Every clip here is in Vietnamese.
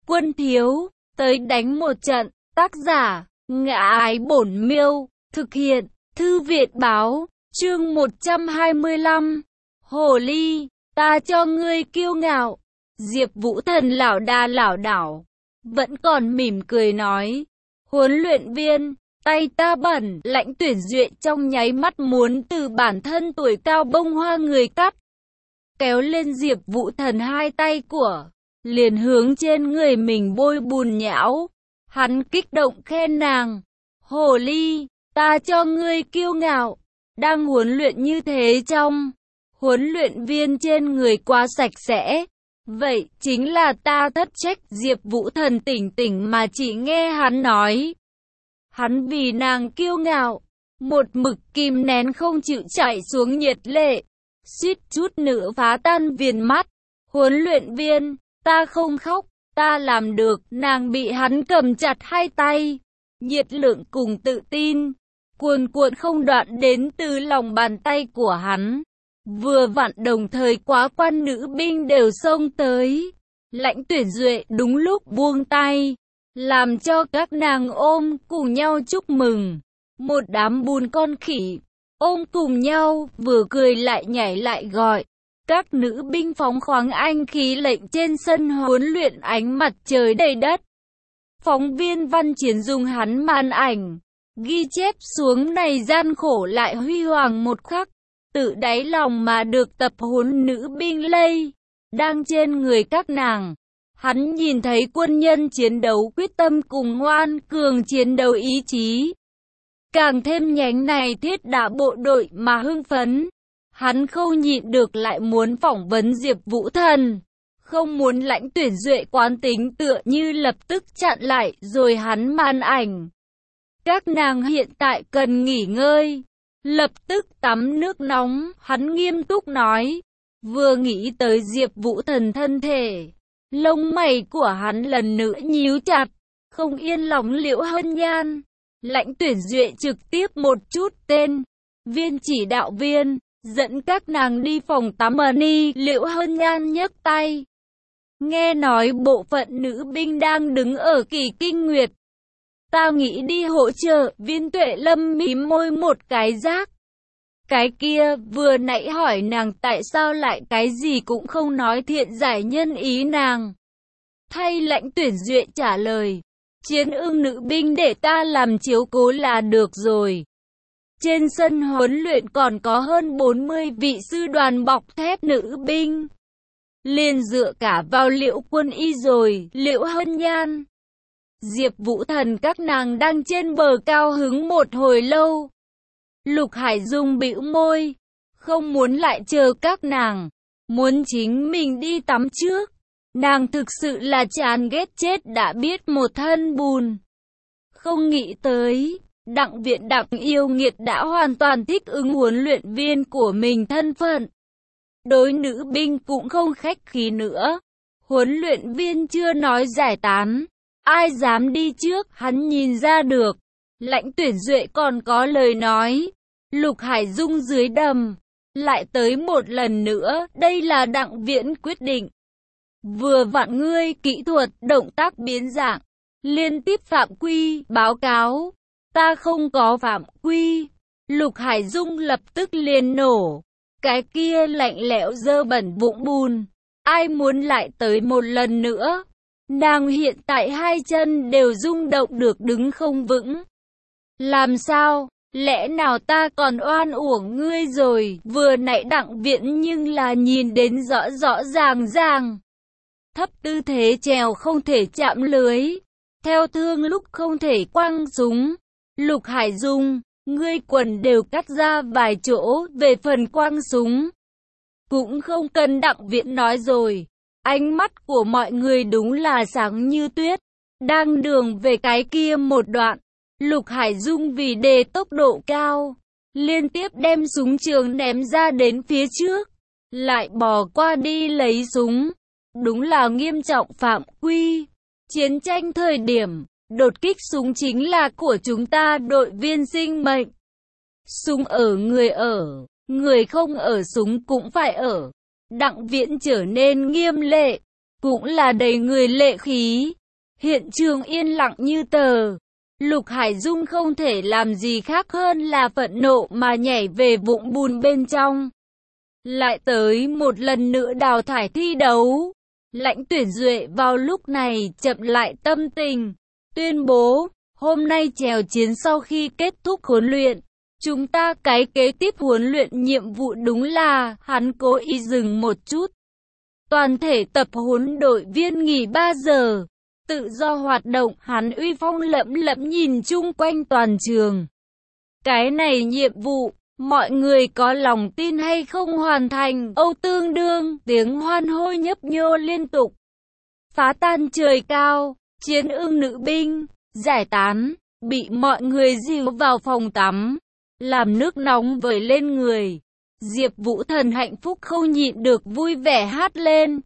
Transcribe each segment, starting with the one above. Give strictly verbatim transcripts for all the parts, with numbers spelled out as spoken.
Quân thiếu, tới đánh một trận. Tác giả, Ngã Ái Bổn Miêu. Thực hiện, Thư viện báo. Chương một trăm hai mươi lăm. Hồ ly, ta cho ngươi kiêu ngạo. Diệp Vũ Thần lảo đà lảo đảo, vẫn còn mỉm cười nói. Huấn luyện viên, tay ta bẩn. Lãnh Tuyển Duệ trong nháy mắt muốn từ bản thân tuổi cao bông hoa người cắt, kéo lên Diệp Vũ Thần hai tay của, liền hướng trên người mình bôi bùn nhão. Hắn kích động khen nàng. Hồ ly, ta cho ngươi kiêu ngạo. Đang huấn luyện như thế trong huấn luyện viên trên người quá sạch sẽ. Vậy chính là ta thất trách. Diệp Vũ Thần tỉnh tỉnh mà chỉ nghe hắn nói. Hắn vì nàng kiêu ngạo, một mực kìm nén không chịu chảy xuống nhiệt lệ, suýt chút nữa phá tan viền mắt. Huấn luyện viên, ta không khóc, ta làm được. Nàng bị hắn cầm chặt hai tay, nhiệt lượng cùng tự tin cuồn cuộn không đoạn đến từ lòng bàn tay của hắn. Vừa vặn đồng thời quá quan nữ binh đều xông tới. Lãnh Tuyển Duệ đúng lúc buông tay, làm cho các nàng ôm cùng nhau chúc mừng. Một đám bùn con khỉ ôm cùng nhau, vừa cười lại nhảy lại gọi. Các nữ binh phóng khoáng anh khí lệnh trên sân huấn luyện, ánh mặt trời đầy đất. Phóng viên Văn Chiến dùng hắn màn ảnh ghi chép xuống này gian khổ lại huy hoàng một khắc. Tự đáy lòng mà được tập huấn nữ binh lây đang trên người các nàng. Hắn nhìn thấy quân nhân chiến đấu quyết tâm cùng ngoan cường chiến đấu ý chí. Càng thêm nhánh này thiết đả bộ đội mà hưng phấn. Hắn không nhịn được lại muốn phỏng vấn Diệp Vũ Thần. Không muốn Lãnh Tuyển Duệ quán tính tựa như lập tức chặn lại rồi hắn màn ảnh. Các nàng hiện tại cần nghỉ ngơi, lập tức tắm nước nóng. Hắn nghiêm túc nói. Vừa nghĩ tới Diệp Vũ Thần thân thể, lông mày của hắn lần nữa nhíu chặt, không yên lòng Liễu Hân Nhan. Lãnh Tuyển Duệ trực tiếp một chút tên viên chỉ đạo viên, dẫn các nàng đi phòng tắm đi. Liễu Hân Nhan nhấc tay. Nghe nói bộ phận nữ binh đang đứng ở Kỳ Kinh Nguyệt. Ta nghĩ đi hỗ trợ. Viên Tuệ Lâm mím môi một cái giác. Cái kia vừa nãy hỏi nàng tại sao lại cái gì cũng không nói thiện giải nhân ý nàng. Thay Lãnh Tuyển Duệ trả lời. Chiến ưng nữ binh để ta làm chiếu cố là được rồi. Trên sân huấn luyện còn có hơn bốn mươi vị sư đoàn bọc thép nữ binh. Liền dựa cả vào Liễu Quân Y rồi. Liễu Hân Nhan, Diệp Vũ Thần các nàng đang trên bờ cao hứng một hồi lâu. Lục Hải Dung bĩu môi, không muốn lại chờ các nàng, muốn chính mình đi tắm trước. Nàng thực sự là chán ghét chết đã biết một thân bùn. Không nghĩ tới, Đặng Viện Đặng yêu nghiệt đã hoàn toàn thích ứng huấn luyện viên của mình thân phận. Đối nữ binh cũng không khách khí nữa. Huấn luyện viên chưa nói giải tán, ai dám đi trước. Hắn nhìn ra được, Lãnh Tuyển Duệ còn có lời nói. Lục Hải Dung dưới đầm, lại tới một lần nữa. Đây là Đặng Viễn quyết định. Vừa vặn ngươi kỹ thuật động tác biến dạng, liên tiếp phạm quy. Báo cáo, ta không có phạm quy. Lục Hải Dung lập tức liền nổ. Cái kia lạnh lẽo dơ bẩn vũng bùn, ai muốn lại tới một lần nữa. Nàng hiện tại hai chân đều rung động được đứng không vững. Làm sao? Lẽ nào ta còn oan uổng ngươi rồi? Vừa nãy Đặng Viễn nhưng là nhìn đến rõ rõ ràng ràng. Thấp tư thế trèo không thể chạm lưới, theo thương lúc không thể quăng súng. Lục Hải Dung, ngươi quần đều cắt ra vài chỗ. Về phần quăng súng, cũng không cần Đặng Viễn nói rồi. Ánh mắt của mọi người đúng là sáng như tuyết. Đang đường về cái kia một đoạn, Lục Hải Dung vì đề tốc độ cao, liên tiếp đem súng trường ném ra đến phía trước, lại bò qua đi lấy súng. Đúng là nghiêm trọng phạm quy. Chiến tranh thời điểm, đột kích súng chính là của chúng ta đội viên sinh mệnh. Súng ở người ở, người không ở súng cũng phải ở. Đặng Viễn trở nên nghiêm lệ, cũng là đầy người lệ khí. Hiện trường yên lặng như tờ. Lục Hải Dung không thể làm gì khác hơn là phẫn nộ mà nhảy về vũng bùn bên trong. Lại tới một lần nữa đào thải thi đấu. Lãnh Tuyển Duệ vào lúc này chậm lại tâm tình, tuyên bố, hôm nay chèo chiến sau khi kết thúc huấn luyện. Chúng ta cái kế tiếp huấn luyện nhiệm vụ đúng là, hắn cố ý dừng một chút. Toàn thể tập huấn đội viên nghỉ ba giờ. Tự do hoạt động, hắn uy phong lẫm lẫm nhìn chung quanh toàn trường. Cái này nhiệm vụ, mọi người có lòng tin hay không hoàn thành, Âu tương đương, tiếng hoan hô nhấp nhô liên tục. Phá tan trời cao, chiến ưng nữ binh, giải tán, bị mọi người dìu vào phòng tắm, làm nước nóng vẩy lên người. Diệp Vũ Thần hạnh phúc không nhịn được vui vẻ hát lên.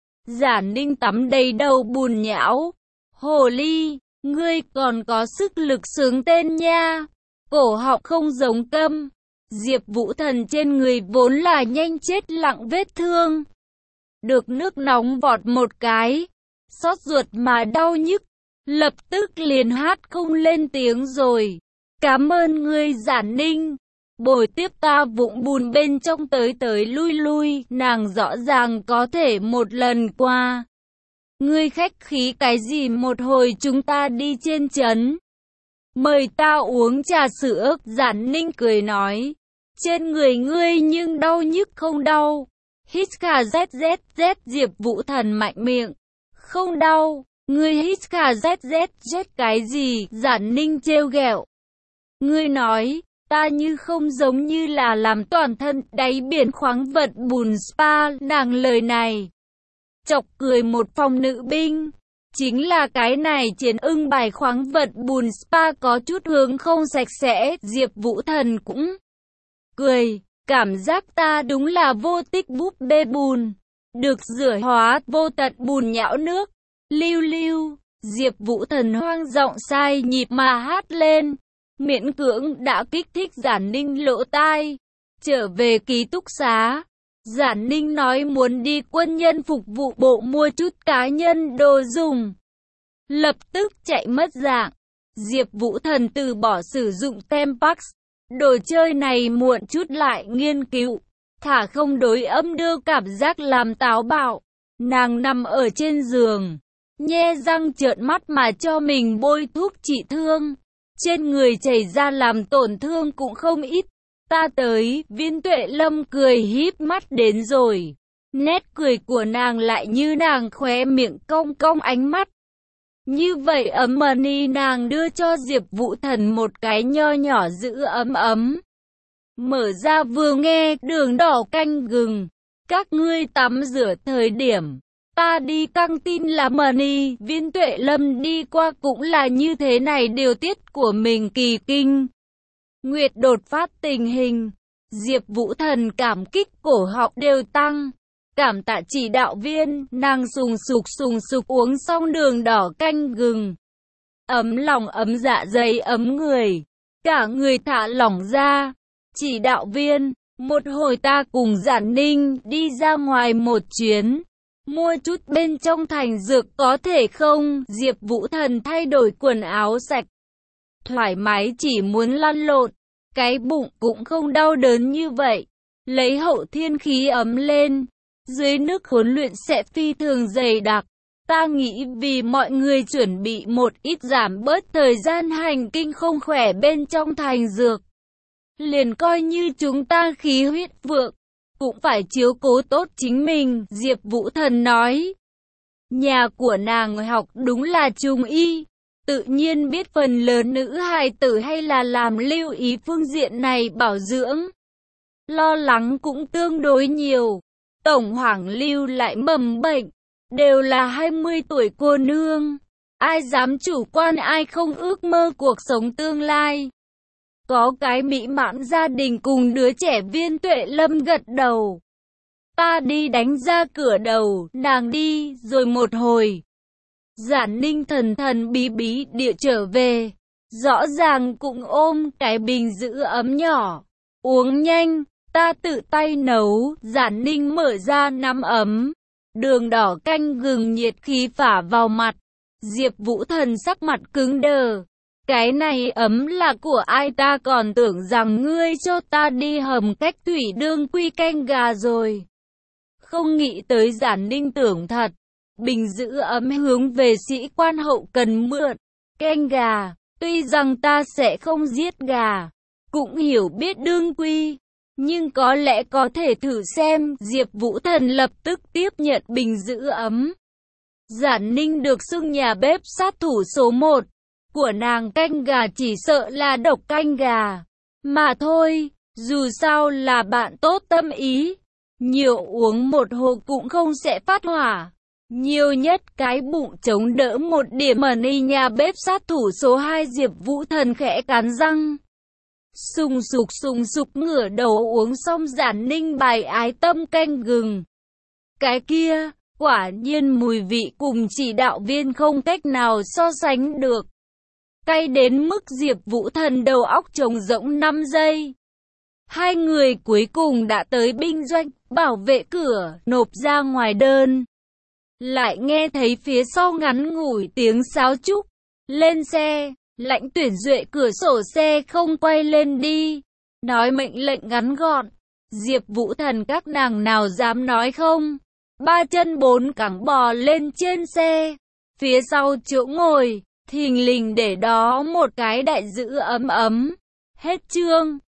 Giản Ninh tắm đầy đầu bùn nhão. Hồ ly, ngươi còn có sức lực sướng tên nha. Cổ họng không giống câm. Diệp Vũ Thần trên người vốn là nhanh chết lặng vết thương. Được nước nóng vọt một cái. Xót ruột mà đau nhức. Lập tức liền hát không lên tiếng rồi. Cảm ơn ngươi Giản Ninh. Bồi tiếp ta vũng bùn bên trong tới tới lui lui, nàng rõ ràng có thể một lần qua. Ngươi khách khí cái gì, một hồi chúng ta đi trên trấn. Mời ta uống trà sữa, Giản Ninh cười nói. Trên người ngươi nhưng đau nhức không đau. Hít kha z z z Diệp Vũ Thần mạnh miệng. Không đau, ngươi hít kha z z z cái gì, Giản Ninh trêu ghẹo. Ngươi nói. Ta như không giống như là làm toàn thân đáy biển khoáng vật bùn spa, nàng lời này. Chọc cười một phòng nữ binh. Chính là cái này chiến ưng bài khoáng vật bùn spa có chút hướng không sạch sẽ, Diệp Vũ Thần cũng cười, cảm giác ta đúng là vô tích búp bê bùn. Được rửa hóa vô tận bùn nhão nước. Lưu lưu, Diệp Vũ Thần hoang giọng sai nhịp mà hát lên. Miễn cưỡng đã kích thích Giản Ninh lỗ tai. Trở về ký túc xá, Giản Ninh nói muốn đi quân nhân phục vụ bộ mua chút cá nhân đồ dùng. Lập tức chạy mất dạng. Diệp Vũ Thần từ bỏ sử dụng Tempax. Đồ chơi này muộn chút lại nghiên cứu. Thả không đối âm đưa cảm giác làm táo bạo. Nàng nằm ở trên giường, nhe răng trợn mắt mà cho mình bôi thuốc trị thương. Trên người chảy ra làm tổn thương cũng không ít. Ta tới, Viên Tuệ Lâm cười híp mắt đến rồi. Nét cười của nàng lại như nàng khóe miệng cong cong ánh mắt. Như vậy ấm money nàng đưa cho Diệp Vũ Thần một cái nho nhỏ giữ ấm ấm. Mở ra vừa nghe đường đỏ canh gừng. Các ngươi tắm rửa thời điểm. Ta đi căng tin là money, Viên Tuệ Lâm đi qua cũng là như thế này, điều tiết của mình kỳ kinh. Nguyệt đột phát tình hình. Diệp Vũ Thần cảm kích cổ họng đều tăng. Cảm tạ chỉ đạo viên, nàng sùng sục sùng sục uống xong đường đỏ canh gừng. Ấm lòng ấm dạ dày ấm người. Cả người thả lỏng ra. Chỉ đạo viên, một hồi ta cùng Giản Ninh đi ra ngoài một chuyến. Mua chút bên trong thành dược có thể không? Diệp Vũ Thần thay đổi quần áo sạch. Thoải mái chỉ muốn lăn lộn. Cái bụng cũng không đau đớn như vậy. Lấy hậu thiên khí ấm lên. Dưới nước huấn luyện sẽ phi thường dày đặc. Ta nghĩ vì mọi người chuẩn bị một ít giảm bớt thời gian hành kinh không khỏe bên trong thành dược. Liền coi như chúng ta khí huyết vượng. Cũng phải chiếu cố tốt chính mình, Diệp Vũ Thần nói. Nhà của nàng học đúng là trung y. Tự nhiên biết phần lớn nữ hài tử hay là làm lưu ý phương diện này bảo dưỡng. Lo lắng cũng tương đối nhiều. Tổng Hoàng Lưu lại mầm bệnh. Đều là hai mươi tuổi cô nương. Ai dám chủ quan, ai không ước mơ cuộc sống tương lai. Có cái mỹ mãn gia đình cùng đứa trẻ. Viên Tuệ Lâm gật đầu. Ta đi đánh ra cửa đầu, nàng đi, rồi một hồi. Giản Ninh thần thần bí bí địa trở về. Rõ ràng cũng ôm cái bình giữ ấm nhỏ. Uống nhanh, ta tự tay nấu. Giản Ninh mở ra nắm ấm. Đường đỏ canh gừng nhiệt khí phả vào mặt. Diệp Vũ Thần sắc mặt cứng đờ. Cái này ấm là của ai, ta còn tưởng rằng ngươi cho ta đi hầm cách thủy đương quy canh gà rồi. Không nghĩ tới Giản Ninh tưởng thật. Bình giữ ấm hướng về sĩ quan hậu cần mượn. Canh gà, tuy rằng ta sẽ không giết gà, cũng hiểu biết đương quy, nhưng có lẽ có thể thử xem. Diệp Vũ Thần lập tức tiếp nhận bình giữ ấm. Giản Ninh được xưng nhà bếp sát thủ số một. Của nàng canh gà chỉ sợ là độc canh gà. Mà thôi, dù sao là bạn tốt tâm ý. Nhiều uống một hộp cũng không sẽ phát hỏa. Nhiều nhất cái bụng chống đỡ một điểm mà ni nhà bếp sát thủ số hai. Diệp Vũ Thần khẽ cắn răng. Sùng sục sùng sục ngửa đầu uống xong. Giản Ninh bài ái tâm canh gừng. Cái kia, quả nhiên mùi vị cùng chỉ đạo viên không cách nào so sánh được. Cay đến mức Diệp Vũ Thần đầu óc trống rỗng năm giây. Hai người cuối cùng đã tới binh doanh, bảo vệ cửa, nộp ra ngoài đơn. Lại nghe thấy phía sau ngắn ngủi tiếng sáo trúc. Lên xe, Lãnh Tuyển Duệ cửa sổ xe không quay lên đi. Nói mệnh lệnh ngắn gọn. Diệp Vũ Thần các nàng nào dám nói không. Ba chân bốn cẳng bò lên trên xe. Phía sau chỗ ngồi, thình lình để đó một cái đại giữ ấm ấm. Hết chương.